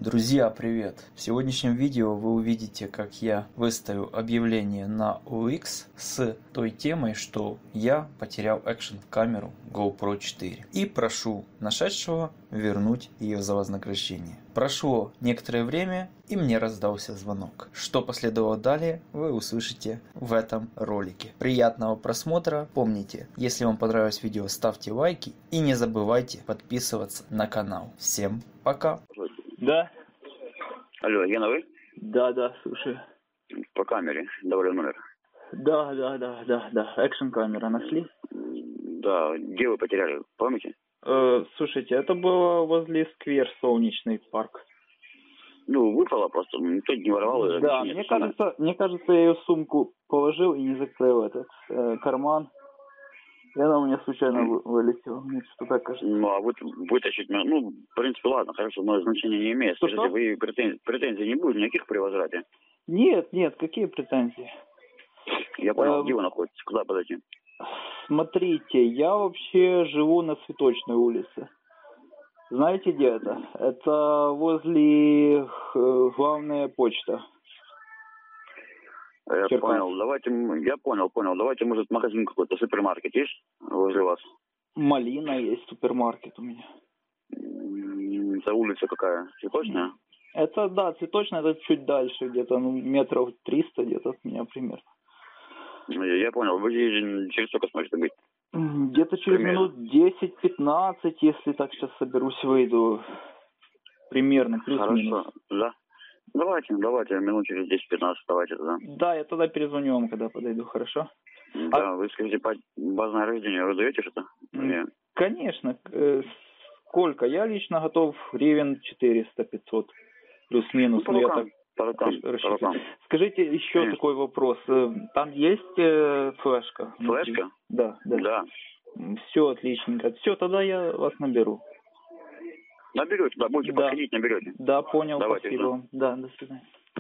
Друзья, привет! В сегодняшнем видео вы увидите, как я выставил объявление на OLX с той темой, что я потерял экшн-камеру GoPro 4 и прошу нашедшего вернуть ее за вознаграждение. Прошло некоторое время и мне раздался звонок. Что последовало далее, вы услышите в этом ролике. Приятного просмотра! Помните, если вам понравилось видео, ставьте лайки и не забывайте подписываться на канал. Всем пока! Да. Алло, Гена, вы? Да, слушай. По камере, давали номер. Да. Экшн-камера нашли? Да, где вы потеряли, помните? Слушайте, это было возле сквер Солнечный парк. Ну, выпало просто, никто не воровал ее. Да, мне кажется, я ее в сумку положил и не закрыл этот карман. И она у меня случайно вылетела. Мне что-то так кажется. Ну, а вытащить, ну, в принципе, ладно, хорошо, но значения не имеет. Скажите, Что? вы претензий не будет никаких при возврате? Нет, какие претензии? Я понял, где вы находитесь, куда подойти? Смотрите, я вообще живу на Цветочной улице. Знаете, где это? Это возле главная почта. Я понял, давайте, может, магазин какой-то, супермаркет есть возле вас? Малина есть, супермаркет у меня. Это улица какая? Цветочная? Это, да, Цветочная, это чуть дальше, где-то, метров 300 где-то от меня примерно. Я понял, вы через сколько сможете быть? Где-то через минут 10-15, если так сейчас соберусь, выйду. Примерно, плюс-минус. Хорошо, да. Давайте, минут через 10-15 давайте тогда. Да, я тогда перезвоню вам, когда подойду, хорошо? Да, вы скажите, базное рождение вы даете что-то? Конечно. Сколько? Я лично готов гривен 400-500, плюс-минус. Ну, по рукам. Скажите еще такой вопрос. Там есть флешка? Флешка? Да. Все отличненько. Все, тогда я вас наберу. Наберете, да, будете подходить, наберете. Да, понял, давайте, спасибо вам. Да, до свидания.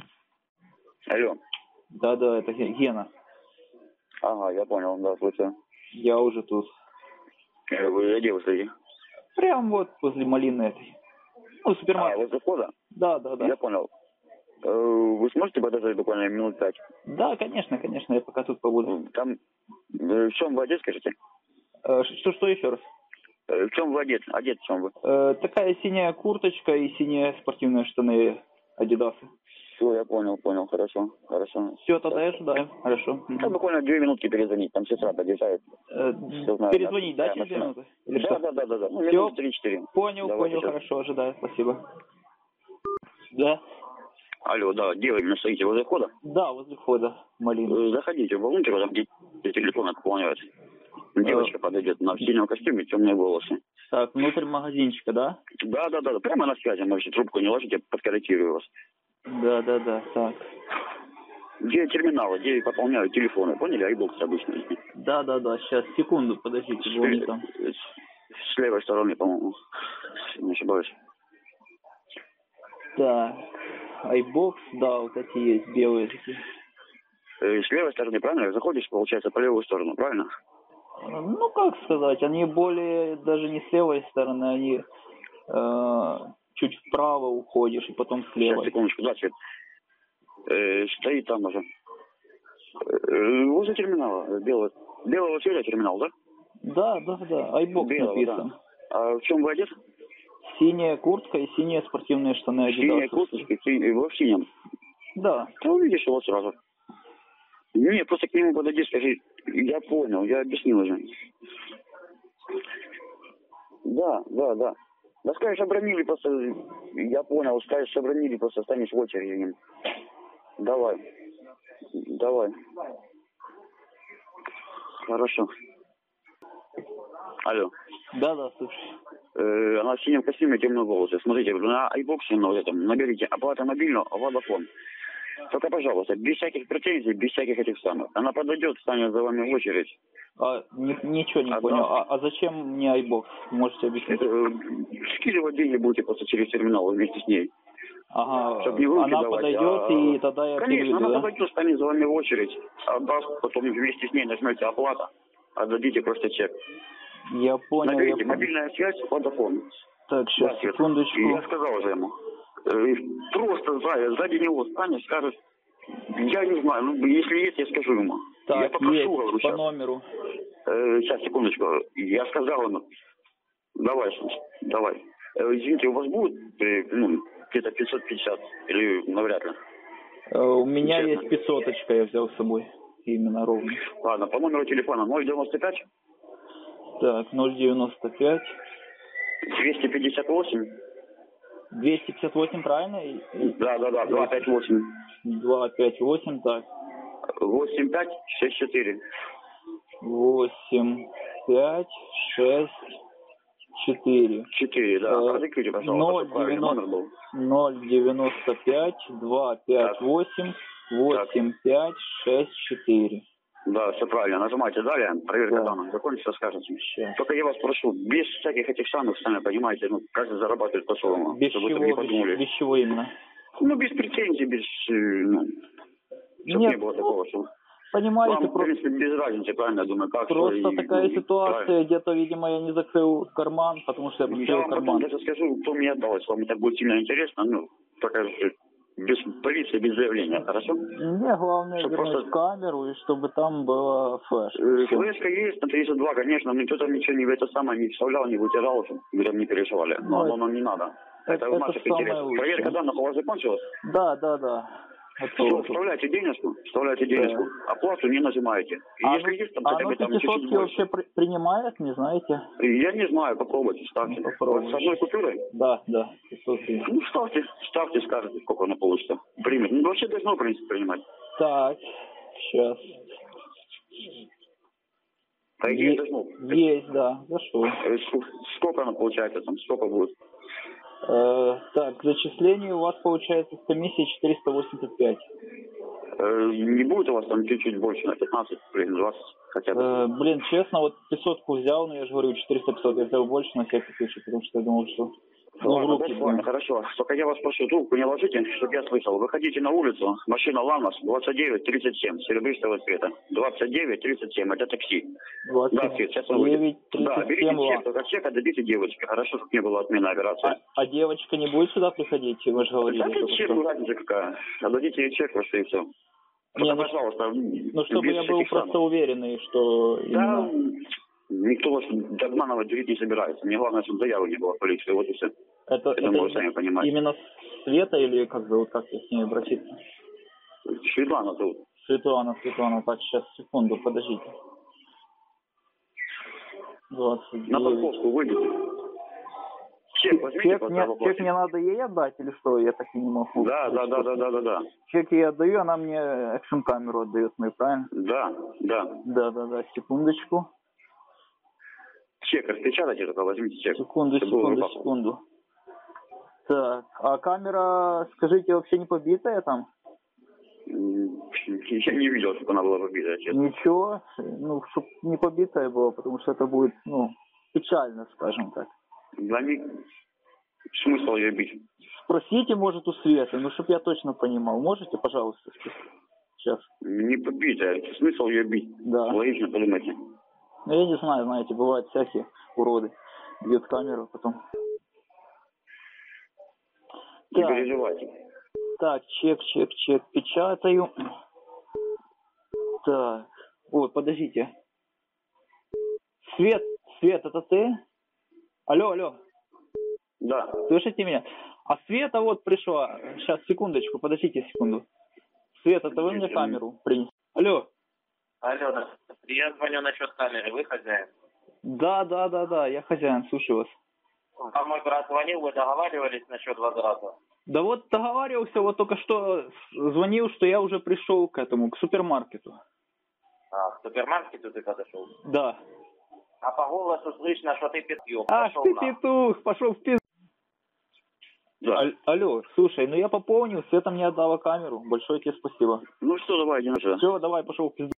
Алло. Да, это Гена. Ага, я понял, да, слушаю. Я уже тут. Вы где вы стоите? Прям вот возле малины этой. Ну, супермаркет. Возле входа? Да. Я понял. Вы сможете подождать буквально минут 5? Да, конечно, я пока тут побуду. Там, в чем вы одет, скажите? Что еще раз? В чем вы одет? Одет в чем вы? Такая синяя курточка и синие спортивные штаны Адидасы. Все, я понял, хорошо. Все, тогда я ожидаю, хорошо. Там буквально 2 минутки перезвонить, там сестра подъезжает. Перезвонить, да, через 2 минуты? Да. Ну, минут 3-4. Понял, хорошо, ожидаю, спасибо. Да. Алло, да, где вы именно стоите, возле входа? Да, возле входа, малина. Заходите вовнутрь, там где телефоны пополняют. Девочка подойдет, на синем костюме, темные волосы. Так, внутрь магазинчика, да? Да, прямо на связи, можете трубку не ложить, я подкорректирую вас. Да, так. Где терминалы, где пополняют телефоны, поняли? Айбокс обычно. Да, сейчас, секунду, подождите, вон там. С левой стороны, по-моему, не ошибаюсь. Так, айбокс, да, вот эти есть, белые такие. С левой стороны, правильно? Заходишь, получается, по левую сторону, правильно? Ну, как сказать, они более, даже не с левой стороны, они чуть вправо уходишь и потом с левой. Сейчас, секундочку, да, Свет. Стоит там уже. Возле терминала, белого цвета терминал, да? Да, айбокс написан. Да. А в чем вы одет? Синяя куртка и синие спортивные штаны Adidas. Синяя курточка, во в синем? Да. Ты увидишь его сразу. Не, просто к нему подойди, скажи, я понял, я объяснил уже. Да. Да скажешь, обронили просто, я понял, скажешь, обронили просто, станешь в очереди. Давай. Хорошо. Алло. Да, слушай. Она в синем костюме, темные волосы. Смотрите, на айбоксе, наберите оплата мобильного, Водофон. Только, пожалуйста, без всяких претензий, без всяких этих самых. Она подойдет, станет за вами в очередь. Ничего не понял. А зачем мне айбокс? Можете объяснить? Скидывать деньги будете просто через терминал вместе с ней. Ага, чтобы не руки она давать, подойдет, и тогда я конечно, переведу, она да? подойдет, станет за вами в очередь. Отдаст, потом вместе с ней нажмете оплата, отдадите просто чек. Я понял. Наберите мобильная связь, Водофон. Так, сейчас, секундочку. Я сказал уже ему. Просто сзади него станешь, скажешь, я не знаю, ну, если есть, я скажу ему. Так, я попрошу, есть, говорю, по сейчас. номеру. Сейчас, секундочку. Я сказал ему, давай. Извините, у вас будет где-то 550 или навряд ли? У меня Честно. есть 500-очка, я взял с собой. Именно ровно. Ладно, по номеру телефона 095 Так, 095. 258. 258, правильно? Да, 258. 258, так. 8564. 8564. 4, да. Продиктуйте, пожалуйста, правильный номер был. 095 258 8564. Да, все правильно. Нажимайте далее, проверка данных закончится, скажете. Сейчас. Только я вас прошу, без всяких этих самых, сами понимаете, каждый зарабатывает по-своему. Без чтобы чего, вы не подумали. без чего именно? Без претензий, без, чтобы не было такого, что... Понимаете, Вам, в принципе, без разницы, правильно, я думаю, как... Просто такая ситуация, правильно. где-то, видимо, я не закрыл карман, потому что я Я поставил вам потом карман. даже скажу, кто мне отдал, если вам это будет сильно интересно, только без полиции, без заявления, хорошо? Мне главное Чтоб вернуть просто... камеру, и чтобы там была флеш. Флешка есть на 32, конечно, но никто там ничего не не вставлял, не вытирал, чтобы вы там не переживали. Но оно нам не надо. Это в наших интересах. Проверка данных у вас закончилась? Да. Все, вставляйте денежку, оплату не нажимаете. И если есть там хотя бы там чуть-чуть больше. Вообще принимает, не знаете? Я не знаю, попробуйте, ставьте. Вот с одной купюрой? Да. Ставьте, скажете, сколько оно получится. Примет. Вообще должно, в принципе, принимать. Так, сейчас. Есть, да, зашел. Сколько оно получается там, сколько будет? Так, зачисление у вас получается с комиссией 485. Не будет у вас там чуть-чуть больше, на 15, 20 хотя бы? Честно, вот 500-ку взял, но я же говорю, 400-500 я взял больше на всякий случай, потому что я думал, что... Ладно, хорошо. Только я вас прошу, трубку не ложите, чтобы я слышал. Выходите на улицу, машина ЛАМАС 2937, серебристого цвета. 2937, это такси. 2937, сейчас он выйдет. Да, берите чек, только чек отдадите девочке. Хорошо, чтобы не было отмены операции. А девочка не будет сюда приходить, вы же говорили? Да чек, разница какая. Отдадите ей чек, просто и все. Пожалуйста, чтобы я был просто уверенный, что... Да, никто вас обманывать делить не собирается. Мне главное, чтобы заявы не было в полиции. Вот и все. Это вы сами понимаете. Именно Света или как зовут, как я с ней обратиться? Светлана зовут. Светлана. Так, сейчас, секунду, подождите. 29. На парковку выйдете. Чек возьмите, чек мне надо ей отдать или что? Я так и не могу. Да. Чек я отдаю, она мне экшн-камеру отдает, правильно? Да. Секундочку. Чек распечатайте, только возьмите чек. Секунду. Так, а камера, скажите, вообще не побитая там? Я не видел, чтобы она была побитая, честно. Ничего, чтобы не побитая была, потому что это будет, печально, скажем так. Смысл ее бить? Спросите, может, у Светы, чтобы я точно понимал. Можете, пожалуйста, сейчас? Не побитая, смысл ее бить? Да. Логично подумайте. Я не знаю, знаете, бывают всякие уроды. Бьет камеру, потом... Не переживайте. Так, чек, печатаю. Так, подождите. Свет, это ты? Алло. Да. Слышите меня? А Света пришла. Сейчас, секундочку, подождите секунду. Света, это вы мне камеру принесли? Алло, да. Я звоню насчет камеры. Вы хозяин? Да, я хозяин, слушаю вас. А мой брат звонил, вы договаривались насчет возврата? Да договаривался, только что звонил, что я уже пришел к супермаркету. К супермаркету ты подошел? Да. А по голосу слышно, что ты петух. Ты петух, пошел в пизду. Да. Алло, слушай, я пополнил, Света мне отдала камеру. Большое тебе спасибо. Что, давай, иди на сюда. Все, давай, пошел в пизду.